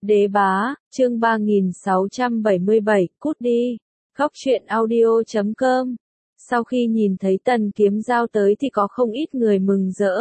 Đế bá, chương 3677, cút đi. Góc truyện audio.com. Sau khi nhìn thấy Tần Kiếm Giao tới thì có không ít người mừng rỡ.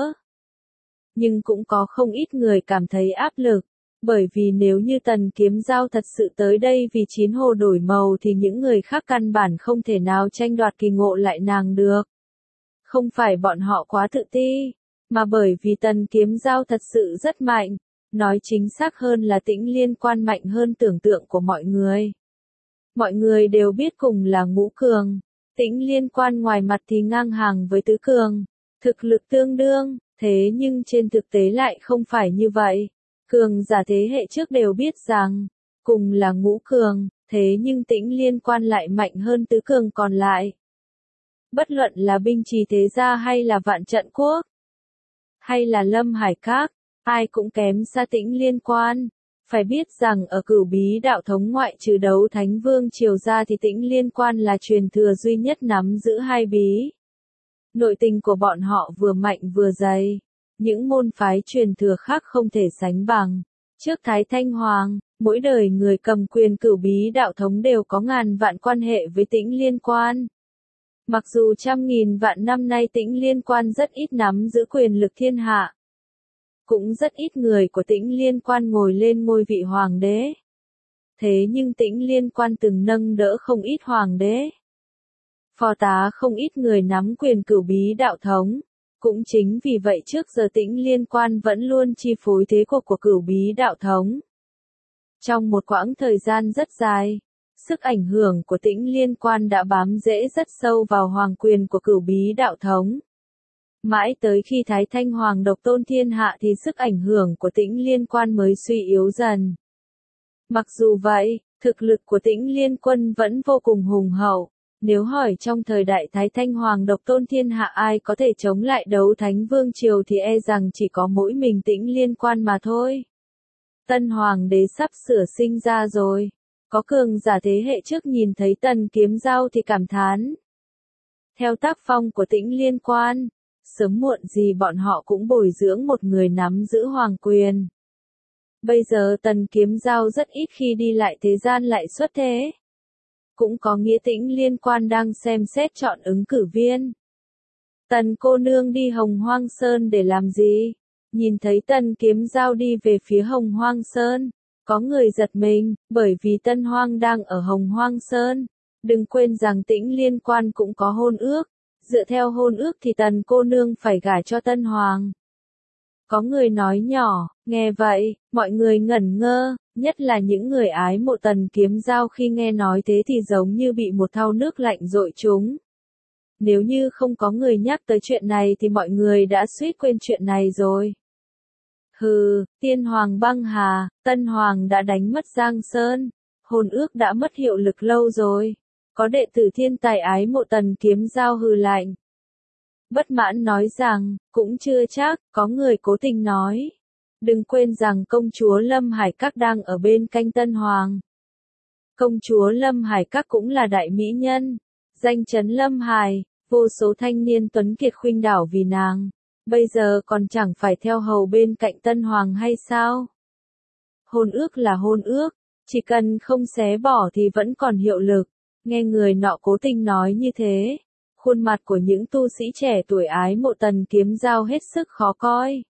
Nhưng cũng có không ít người cảm thấy áp lực. Bởi vì nếu như Tần Kiếm Giao thật sự tới đây vì chín hồ đổi màu thì những người khác căn bản không thể nào tranh đoạt kỳ ngộ lại nàng được. Không phải bọn họ quá tự ti, mà bởi vì Tần Kiếm Giao thật sự rất mạnh. Nói chính xác hơn là Tĩnh Liên Quan mạnh hơn tưởng tượng của mọi người. Mọi người đều biết cùng là ngũ cường. Tĩnh Liên Quan ngoài mặt thì ngang hàng với tứ cường. Thực lực tương đương, thế nhưng trên thực tế lại không phải như vậy. Cường giả thế hệ trước đều biết rằng, cùng là ngũ cường, thế nhưng Tĩnh Liên Quan lại mạnh hơn tứ cường còn lại. Bất luận là binh trì thế gia hay là vạn trận quốc, hay là lâm hải các, ai cũng kém xa Tĩnh Liên Quan. Phải biết rằng ở Cửu Bí đạo thống ngoại trừ Đấu Thánh Vương triều ra thì Tĩnh Liên Quan là truyền thừa duy nhất nắm giữ hai bí. Nội tình của bọn họ vừa mạnh vừa dày. Những môn phái truyền thừa khác không thể sánh bằng. Trước Thái Thanh Hoàng, mỗi đời người cầm quyền Cửu Bí đạo thống đều có ngàn vạn quan hệ với Tĩnh Liên Quan. Mặc dù trăm nghìn vạn năm nay Tĩnh Liên Quan rất ít nắm giữ quyền lực thiên hạ. Cũng rất ít người của Tĩnh Liên Quan ngồi lên ngôi vị hoàng đế. Thế nhưng Tĩnh Liên Quan từng nâng đỡ không ít hoàng đế. Phò tá không ít người nắm quyền Cửu Bí đạo thống. Cũng chính vì vậy trước giờ Tĩnh Liên Quan vẫn luôn chi phối thế cuộc của Cửu Bí đạo thống. Trong một quãng thời gian rất dài, sức ảnh hưởng của Tĩnh Liên Quan đã bám rễ rất sâu vào hoàng quyền của Cửu Bí đạo thống. Mãi tới khi Thái Thanh Hoàng độc tôn thiên hạ thì sức ảnh hưởng của Tĩnh Liên Quan mới suy yếu dần. Mặc dù vậy, thực lực của Tĩnh Liên Quân vẫn vô cùng hùng hậu. Nếu hỏi trong thời đại Thái Thanh Hoàng độc tôn thiên hạ ai có thể chống lại Đấu Thánh Vương triều thì e rằng chỉ có mỗi mình Tĩnh Liên Quan mà thôi. Tân Hoàng đế sắp sửa sinh ra rồi. Có cường giả thế hệ trước nhìn thấy Tần Kiếm Giao thì cảm thán. Theo tác phong của Tĩnh Liên Quan, sớm muộn gì bọn họ cũng bồi dưỡng một người nắm giữ hoàng quyền. Bây giờ Tần Kiếm Giao rất ít khi đi lại thế gian lại xuất thế. Cũng có nghĩa Tĩnh Liên Quan đang xem xét chọn ứng cử viên. Tần cô nương đi Hồng Hoang Sơn để làm gì? Nhìn thấy Tần Kiếm Giao đi về phía Hồng Hoang Sơn, có người giật mình, bởi vì Tân Hoang đang ở Hồng Hoang Sơn. Đừng quên rằng Tĩnh Liên Quan cũng có hôn ước. Dựa theo hôn ước thì Tần cô nương phải gả cho Tân Hoàng. Có người nói nhỏ, nghe vậy, mọi người ngẩn ngơ, nhất là những người ái mộ Tần Kiếm Giao khi nghe nói thế thì giống như bị một thau nước lạnh dội trúng. Nếu như không có người nhắc tới chuyện này thì mọi người đã suýt quên chuyện này rồi. Hừ, Tiên Hoàng băng hà, Tân Hoàng đã đánh mất Giang Sơn, hôn ước đã mất hiệu lực lâu rồi. Có đệ tử thiên tài ái mộ Tần Kiếm Giao hừ lạnh. Bất mãn nói rằng, cũng chưa chắc, có người cố tình nói. Đừng quên rằng công chúa Lâm Hải Các đang ở bên cạnh Tân Hoàng. Công chúa Lâm Hải Các cũng là đại mỹ nhân. Danh chấn Lâm Hải, vô số thanh niên tuấn kiệt khuynh đảo vì nàng. Bây giờ còn chẳng phải theo hầu bên cạnh Tân Hoàng hay sao? Hôn ước là hôn ước, chỉ cần không xé bỏ thì vẫn còn hiệu lực. Nghe người nọ cố tình nói như thế, khuôn mặt của những tu sĩ trẻ tuổi ái mộ Tần Kiếm Giao hết sức khó coi.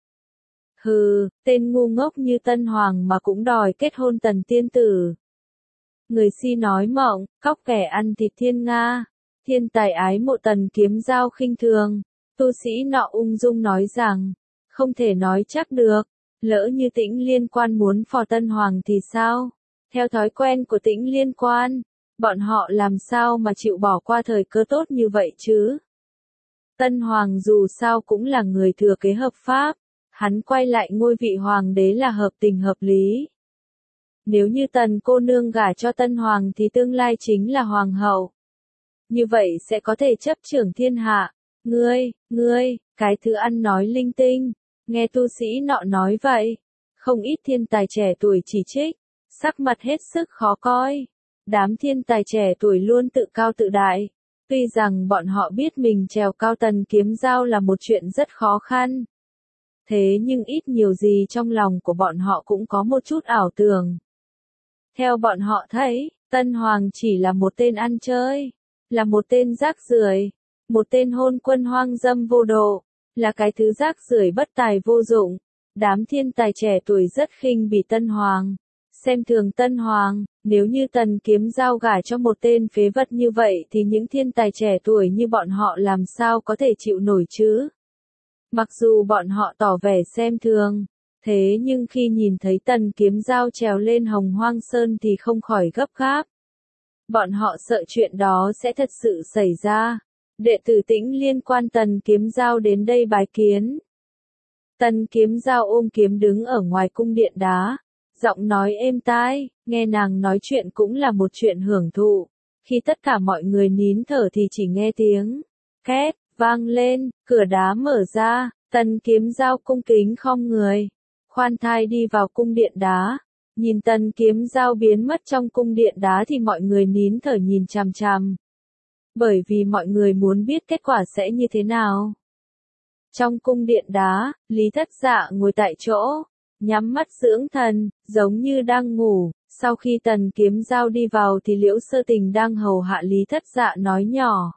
Hừ, tên ngu ngốc như Tân Hoàng mà cũng đòi kết hôn Tần tiên tử. Người si nói mộng, cóc kẻ ăn thịt thiên nga. Thiên tài ái mộ Tần Kiếm Giao khinh thường. Tu sĩ nọ ung dung nói rằng, không thể nói chắc được, lỡ như Tĩnh Liên Quan muốn phò Tân Hoàng thì sao? Theo thói quen của Tĩnh Liên Quan, bọn họ làm sao mà chịu bỏ qua thời cơ tốt như vậy chứ? Tân Hoàng dù sao cũng là người thừa kế hợp pháp, hắn quay lại ngôi vị hoàng đế là hợp tình hợp lý. Nếu như Tần cô nương gả cho Tân Hoàng thì tương lai chính là hoàng hậu. Như vậy sẽ có thể chấp trưởng thiên hạ. Ngươi, cái thứ ăn nói linh tinh. Nghe tu sĩ nọ nói vậy, không ít thiên tài trẻ tuổi chỉ trích, sắc mặt hết sức khó coi. Đám thiên tài trẻ tuổi luôn tự cao tự đại. Tuy rằng bọn họ biết mình trèo cao Tần Kiếm Giao là một chuyện rất khó khăn. Thế nhưng ít nhiều gì trong lòng của bọn họ cũng có một chút ảo tưởng. Theo bọn họ thấy, Tân Hoàng chỉ là một tên ăn chơi, là một tên rác rưởi, một tên hôn quân hoang dâm vô độ, là cái thứ rác rưởi bất tài vô dụng. Đám thiên tài trẻ tuổi rất khinh bỉ Tân Hoàng, xem thường Tân Hoàng, nếu như Tần Kiếm Giao gả cho một tên phế vật như vậy thì những thiên tài trẻ tuổi như bọn họ làm sao có thể chịu nổi chứ? Mặc dù bọn họ tỏ vẻ xem thường, thế nhưng khi nhìn thấy Tần Kiếm Giao trèo lên Hồng Hoang Sơn thì không khỏi gấp gáp. Bọn họ sợ chuyện đó sẽ thật sự xảy ra. Đệ tử Tĩnh Liên quan Tần Kiếm Giao đến đây bái kiến. Tần Kiếm Giao ôm kiếm đứng ở ngoài cung điện đá, giọng nói êm tai, nghe nàng nói chuyện cũng là một chuyện hưởng thụ. Khi tất cả mọi người nín thở thì chỉ nghe tiếng két vang lên, cửa đá mở ra, Tần Kiếm Giao cung kính khom người, khoan thai đi vào cung điện đá. Nhìn Tần Kiếm Giao biến mất trong cung điện đá thì mọi người nín thở nhìn chằm chằm. Bởi vì mọi người muốn biết kết quả sẽ như thế nào. Trong cung điện đá, Lý Thất Dạ ngồi tại chỗ, nhắm mắt dưỡng thần, giống như đang ngủ. Sau khi Tần Kiếm Giao đi vào thì Liễu Sơ Tình đang hầu hạ Lý Thất Dạ nói nhỏ.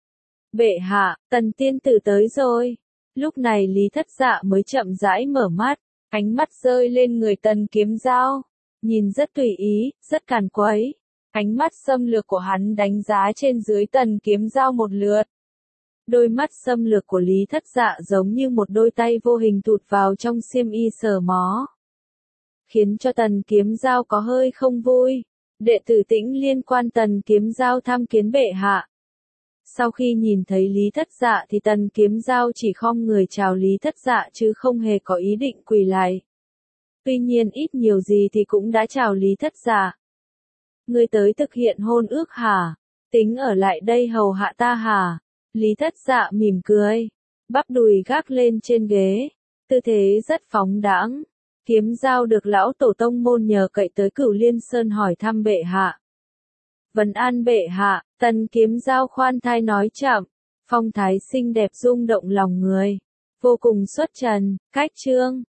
Bệ hạ, Tần tiên tử tới rồi. Lúc này Lý Thất Dạ mới chậm rãi mở mắt, ánh mắt rơi lên người Tần Kiếm Giao. Nhìn rất tùy ý, rất càn quấy. Ánh mắt xâm lược của hắn đánh giá trên dưới Tần Kiếm Giao một lượt. Đôi mắt xâm lược của Lý Thất Dạ giống như một đôi tay vô hình thụt vào trong xiêm y sờ mó. Khiến cho Tần Kiếm Giao có hơi không vui. Đệ tử Tĩnh Liên quan Tần Kiếm Giao tham kiến bệ hạ. Sau khi nhìn thấy Lý Thất Dạ thì Tần Kiếm Giao chỉ khom người chào Lý Thất Dạ chứ không hề có ý định quỳ lại. Tuy nhiên ít nhiều gì thì cũng đã chào Lý Thất Dạ. Ngươi tới thực hiện hôn ước hả? Tính ở lại đây hầu hạ ta hả? Lý Thất Dạ mỉm cười, bắp đùi gác lên trên ghế, tư thế rất phóng đãng. Kiếm Giao được lão tổ tông môn nhờ cậy tới Cửu Liên Sơn hỏi thăm bệ hạ. Vấn an bệ hạ, Tần Kiếm Giao khoan thai nói chậm, phong thái xinh đẹp rung động lòng người, vô cùng xuất trần. Cách chương